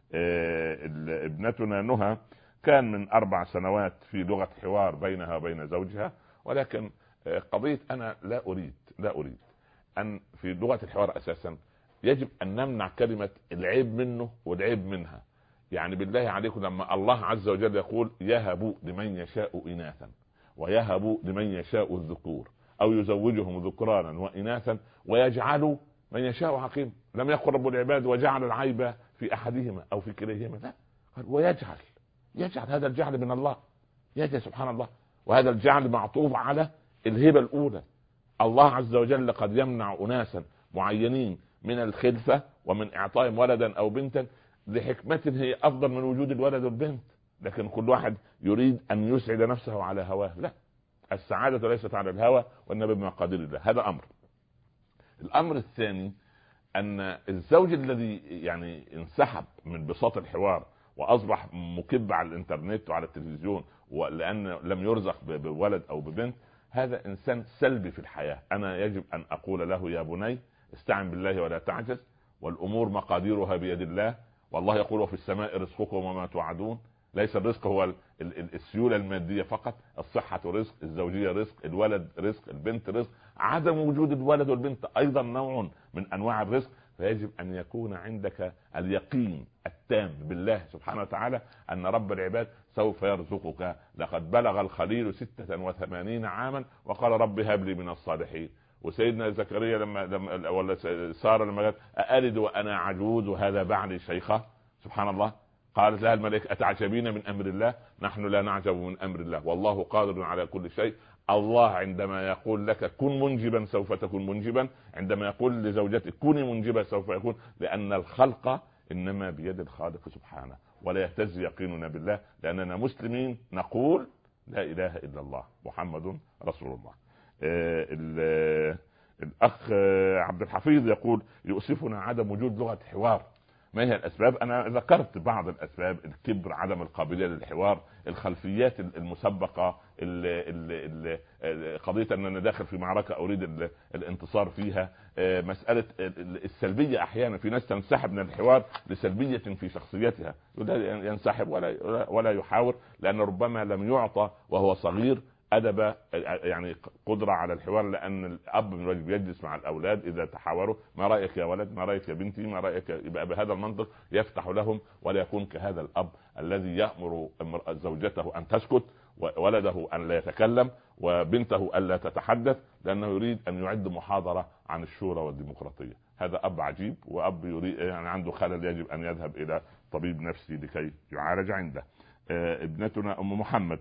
اه ابنتنا نهى كان من أربع سنوات في لغة حوار بينها وبين زوجها، ولكن قضية أنا لا أريد لا أريد أن في لغة الحوار أساسا يجب أن نمنع كلمة العيب منه والعيب منها. يعني بالله عليكم لما الله عز وجل يقول يهب لمن يشاء إناثا ويهب لمن يشاء الذكور أو يزوجهم ذكرانا وإناثا ويجعل من يشاء عقيم، لم يقل رب العباد وجعل العيب في أحدهما أو في كليهما، لا، قال ويجعل. يجعل هذا الجعل من الله، يجعل سبحان الله، وهذا الجعل معطوف على الهبة الأولى. الله عز وجل قد يمنع أناسا معينين من الخلفة ومن إعطائهم ولدا أو بنتا لحكمة هي أفضل من وجود الولد والبنت، لكن كل واحد يريد أن يسعد نفسه على هواه. لا، السعادة ليست على الهوى وإنما بمقادير الله. هذا أمر. الأمر الثاني أن الزوج الذي يعني انسحب من بساط الحوار وأصبح مكب على الإنترنت وعلى التلفزيون ولأن لم يرزق بولد أو ببنت، هذا إنسان سلبي في الحياة. أنا يجب أن أقول له يا بني استعن بالله ولا تعجز، والأمور مقاديرها بيد الله، والله يقول وفي السماء رزقكم وما توعدون. ليس الرزق هو السيولة المادية فقط، الصحة رزق، الزوجية رزق، الولد رزق، البنت رزق، عدم وجود الولد والبنت أيضا نوع من أنواع الرزق. فيجب أن يكون عندك اليقين التام بالله سبحانه وتعالى أن رب العباد سوف يرزقك. لقد بلغ الخليل ستة وثمانين عاما وقال رب هب لي من الصالحين. وسيدنا زكريا لما لما ولا سارة لما قالت أألد وأنا عجوز وهذا بعلي شيخة، سبحان الله، قالت لها الملائكة أتعجبين من أمر الله؟ نحن لا نعجب من أمر الله والله قادر على كل شيء. الله عندما يقول لك كن منجبا سوف تكون منجبا، عندما يقول لزوجتك كوني منجبا سوف يكون، لأن الخلق إنما بيد الخالق سبحانه. ولا يهتز يقيننا بالله لأننا مسلمين نقول لا إله إلا الله محمد رسول الله. آه الأخ عبد الحفيظ يقول يؤسفنا عدم وجود لغة حوار. ما هي الأسباب؟ أنا ذكرت بعض الأسباب: الكبر، عدم القابلية للحوار، الخلفيات المسبقة، قضية أن أنا داخل في معركة أريد الانتصار فيها، مسألة السلبية. أحيانا في ناس تنسحب من الحوار لسلبية في شخصيتها، ينسحب ولا ولا يحاور، لأن ربما لم يعطى وهو صغير أدب يعني قدرة على الحوار. لأن الأب من الواجب يجلس مع الأولاد إذا تحاوروا، ما رأيك يا ولد، ما رأيك يا بنتي، ما رأيك، يبقى بهذا المنطق يفتح لهم، ولا يكون كهذا الأب الذي يأمر زوجته أن تسكت وولده أن لا يتكلم وبنته أن لا تتحدث، لأنه يريد أن يعد محاضرة عن الشورى والديمقراطية. هذا أب عجيب، وأب يريد يعني عنده خلل يجب أن يذهب إلى طبيب نفسي لكي يعالج عنده. آه ابنتنا أم محمد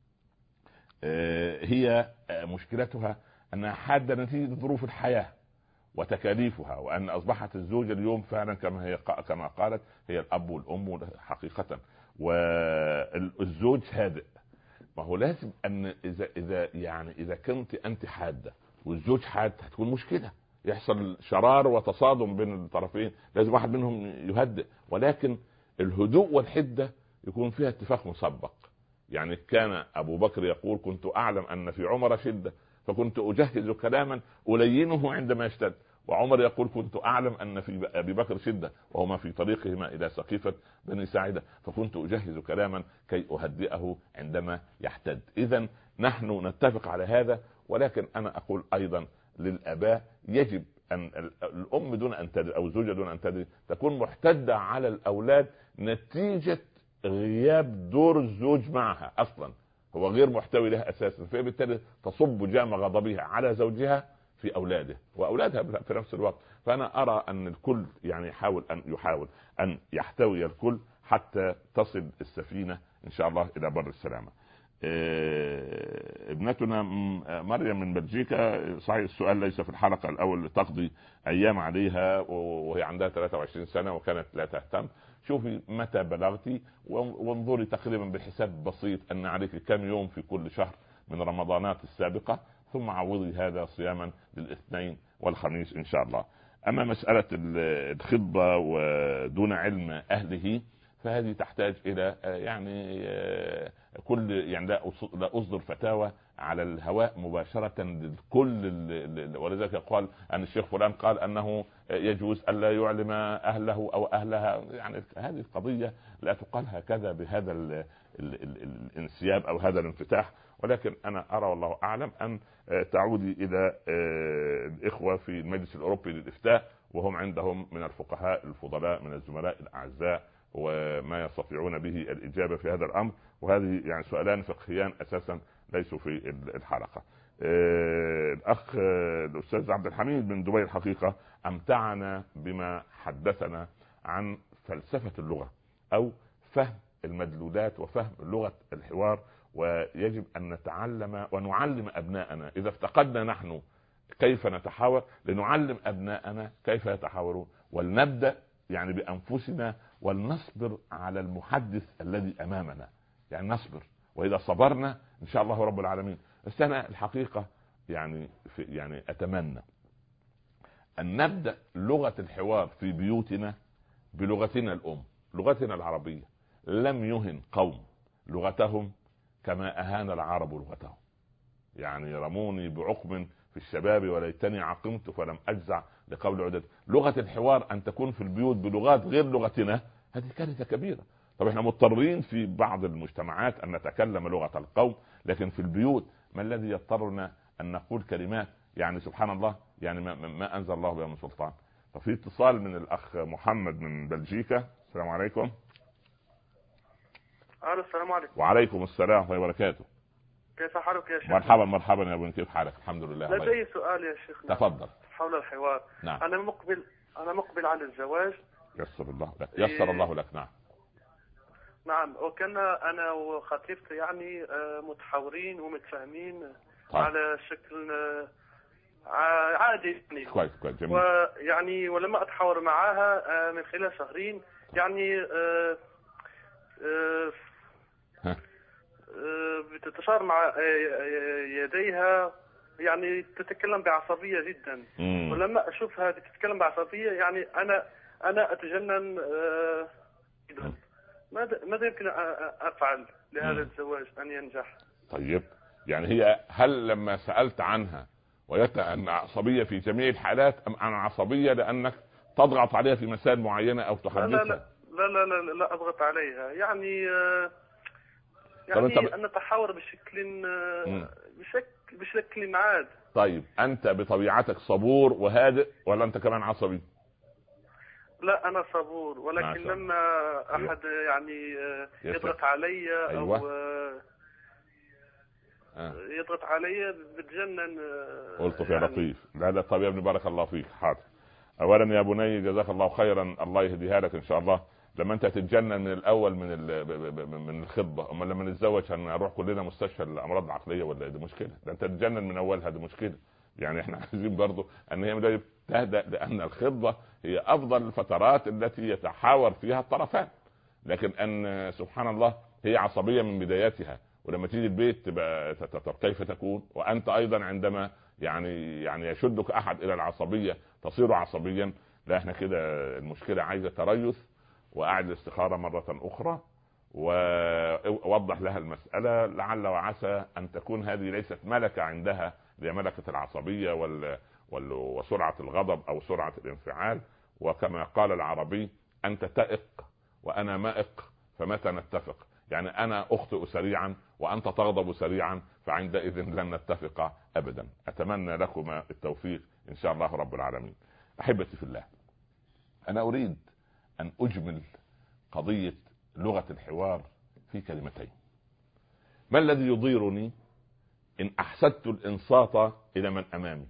هي مشكلتها أنها حادة نتيجة ظروف الحياة وتكاليفها، وأن أصبحت الزوجة اليوم فعلا كما هي كما قالت هي الأب والأم حقيقة، والزوج هادئ. ما هو لازم أن إذا إذا يعني إذا كنت أنت حادة والزوج حاد هتكون مشكلة، يحصل شرار وتصادم بين الطرفين، لازم واحد منهم يهدئ. ولكن الهدوء والحدة يكون فيها اتفاق مسبق. يعني كان أبو بكر يقول كنت أعلم أن في عمر شدة فكنت أجهز كلاما ألينه عندما يشتد، وعمر يقول كنت أعلم أن في أبي بكر شدة وهما في طريقهما إلى سقيفة بني ساعدة فكنت أجهز كلاما كي أهدئه عندما يحتد. إذن نحن نتفق على هذا. ولكن أنا أقول أيضا للآباء يجب أن الأم دون أن تدري أو الزوجة دون أن تدري تكون محتدة على الأولاد نتيجة غياب دور الزوج معها. أصلا هو غير محتوي لها أساسا، فبالتالي تصب جام غضبها على زوجها في أولاده وأولادها في نفس الوقت. فأنا أرى أن الكل يعني يحاول أن يحاول أن يحتوي الكل حتى تصل السفينة إن شاء الله إلى بر السلامة. ابنتنا مريم من بلجيكا، صحيح السؤال ليس في الحلقة الأول، تقضي أيام عليها وهي عندها ثلاثة وعشرين سنة وكانت لا تهتم. شوفي متى بلغتي وانظري تقريبا بحساب بسيط أن عليك كم يوم في كل شهر من رمضانات السابقة، ثم عوضي هذا صياما للاثنين والخميس إن شاء الله. أما مسألة الخطبة ودون علم أهله فهذه تحتاج إلى يعني كل يعني لا أصدر فتاوى على الهواء مباشرة لكل، ولذلك يقال أن الشيخ فلان قال أنه يجوز ألا يعلم أهله أو أهلها. يعني هذه القضية لا تقال هكذا بهذا ال ال ال الانسياب أو هذا الانفتاح، ولكن أنا أرى والله أعلم أن تعودي إلى الإخوة في المجلس الأوروبي للإفتاء، وهم عندهم من الفقهاء الفضلاء من الزملاء الأعزاء وما يستطيعون به الإجابة في هذا الأمر. وهذه يعني سؤالان فقهيان أساسا ليسوا في الحلقة. الأخ الأستاذ عبد الحميد من دبي الحقيقة أمتعنا بما حدثنا عن فلسفة اللغة أو فهم المدلولات وفهم لغة الحوار، ويجب أن نتعلم ونعلم أبناءنا. إذا افتقدنا نحن كيف نتحاور لنعلم أبناءنا كيف يتحاورون، ولنبدأ يعني بأنفسنا ولنصبر على المحدث الذي أمامنا، يعني نصبر، وإذا صبرنا إن شاء الله رب العالمين. بس أنا الحقيقة يعني في يعني أتمنى أن نبدأ لغة الحوار في بيوتنا بلغتنا الأم، لغتنا العربية. لم يهن قوم لغتهم كما أهان العرب لغتهم. يعني رموني بعقم في الشباب وليتني عقمت فلم أجزع لقول عدد. لغة الحوار أن تكون في البيوت بلغات غير لغتنا هذه كارثة كبيرة. طب احنا مضطرين في بعض المجتمعات أن نتكلم لغة القوم، لكن في البيوت ما الذي يضطرنا أن نقول كلمات يعني سبحان الله يعني ما, ما أنزل الله بها من سلطان. ففي اتصال من الأخ محمد من بلجيكا. السلام عليكم. السلام عليكم. وعليكم السلام ورحمة الله وبركاته. كيف حالك يا شيخ؟ مرحبا مرحبا يا ابن، كيف حالك؟ الحمد لله. لدي سؤال يا شيخ. تفضل. حول الحوار. نعم. أنا مقبل أنا مقبل على الزواج. يسر الله لك. يسر الله لك. نعم. نعم، وكنا أنا وخطيبتي يعني متحاورين ومتفاهمين طيب. على شكل عادي يعني. كويس كويس جميل. ويعني ولما أتحاور معها من خلال شهرين يعني أه أه بتتشار مع يديها، يعني تتكلم بعصبية جدا. مم. ولما أشوفها تتكلم بعصبية يعني أنا أنا أتجنن. ماذا ماذا يمكن أفعل لهذا مم. الزواج أن ينجح؟ طيب يعني هي هل لما سألت عنها وجدت أن عصبية في جميع الحالات أم أن عصبية لأنك تضغط عليها في مسائل معينة أو تحدثها؟ لا لا لا لا لا, لا أضغط عليها يعني يعني أن نتحاور بشكل بشكل بشكل عاد. طيب أنت بطبيعتك صبور وهادئ ولا أنت كمان عصبي؟ لا أنا صبور، ولكن لما أحد يعني يضغط علي أيوة. أو آه. يضغط علي بتجنن. قلت يا يعني لطيف. لا لا طيب يا ابني بارك الله فيك. حاضر. أولا يا بني جزاك الله خيرا، الله يهديها لك إن شاء الله. لما انت تتجنن من الاول من من الخطبه، اما لما نتزوج هنروح كلنا مستشفى الامراض العقليه ولا دي مشكله؟ ده انت تتجنن من اولها دي مشكله. يعني احنا عايزين برضو ان هي تهدأ، لان الخطبه هي افضل الفترات التي يتحاور فيها الطرفان. لكن ان سبحان الله هي عصبيه من بداياتها، ولما تيجي البيت تبقى كيف تكون؟ وانت ايضا عندما يعني يعني يشدك احد الى العصبيه تصير عصبيا. لا احنا كده المشكله عايزه تريث، وأعد الاستخارة مرة أخرى ووضح لها المسألة، لعل وعسى أن تكون هذه ليست ملكة عندها لملكة العصبية وال... وال... وسرعة الغضب أو سرعة الانفعال. وكما قال العربي أنت تائق وأنا مائق فمتى نتفق؟ يعني أنا أخطئ سريعا وأنت تغضب سريعا، فعندئذ لن نتفق أبدا. أتمنى لكما التوفيق إن شاء الله رب العالمين. أحبتي في الله، أنا أريد أن أجمل قضية لغة الحوار في كلمتين. ما الذي يضيرني إن أحسدت الإنصات إلى من أمامي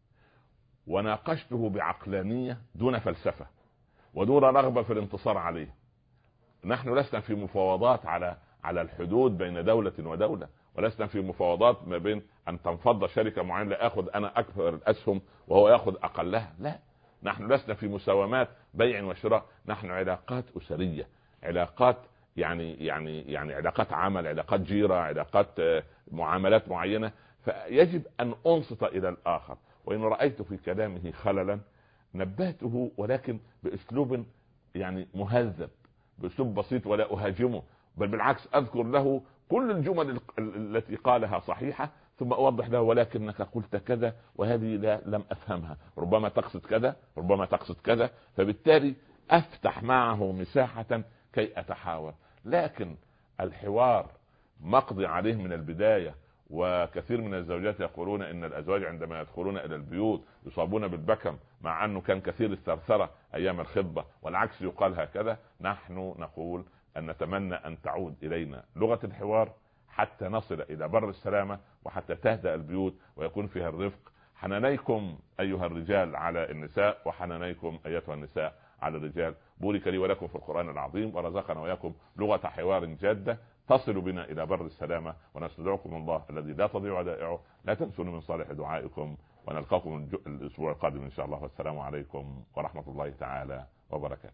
وناقشته بعقلانية دون فلسفة ودون رغبة في الانتصار عليه؟ نحن لسنا في مفاوضات على على الحدود بين دولة ودولة، ولسنا في مفاوضات ما بين أن تنفض شركة معينة لا أخذ أنا أكثر الأسهم وهو يأخذ أقلها. لا، نحن لسنا في مساومات بيع وشراء. نحن علاقات أسرية، علاقات يعني يعني يعني علاقات عمل، علاقات جيرة، علاقات معاملات معينة. فيجب أن أنصت إلى الآخر، وإن رأيت في كلامه خللا نبهته، ولكن بأسلوب يعني مهذب، بأسلوب بسيط، ولا أهاجمه، بل بالعكس أذكر له كل الجمل التي قالها صحيحة، ثم اوضح له ولكنك قلت كذا وهذه لا لم افهمها، ربما تقصد كذا ربما تقصد كذا، فبالتالي افتح معه مساحة كي اتحاور. لكن الحوار مقضي عليه من البداية، وكثير من الزوجات يقولون ان الازواج عندما يدخلون الى البيوت يصابون بالبكم، مع انه كان كثير الثرثرة ايام الخطبة، والعكس يقال هكذا. نحن نقول ان نتمنى ان تعود الينا لغة الحوار حتى نصل الى بر السلامة، وحتى تهدأ البيوت ويكون فيها الرفق. حنانيكم ايها الرجال على النساء، وحنانيكم ايتها النساء على الرجال. بورك لي ولكم في القرآن العظيم، ورزقنا وياكم لغة حوار جادة تصل بنا إلى بر السلامة، ونستودعكم الله الذي لا تضيع ودائعه. لا تنسون من صالح دعائكم، ونلقاكم الأسبوع القادم إن شاء الله، والسلام عليكم ورحمة الله تعالى وبركاته.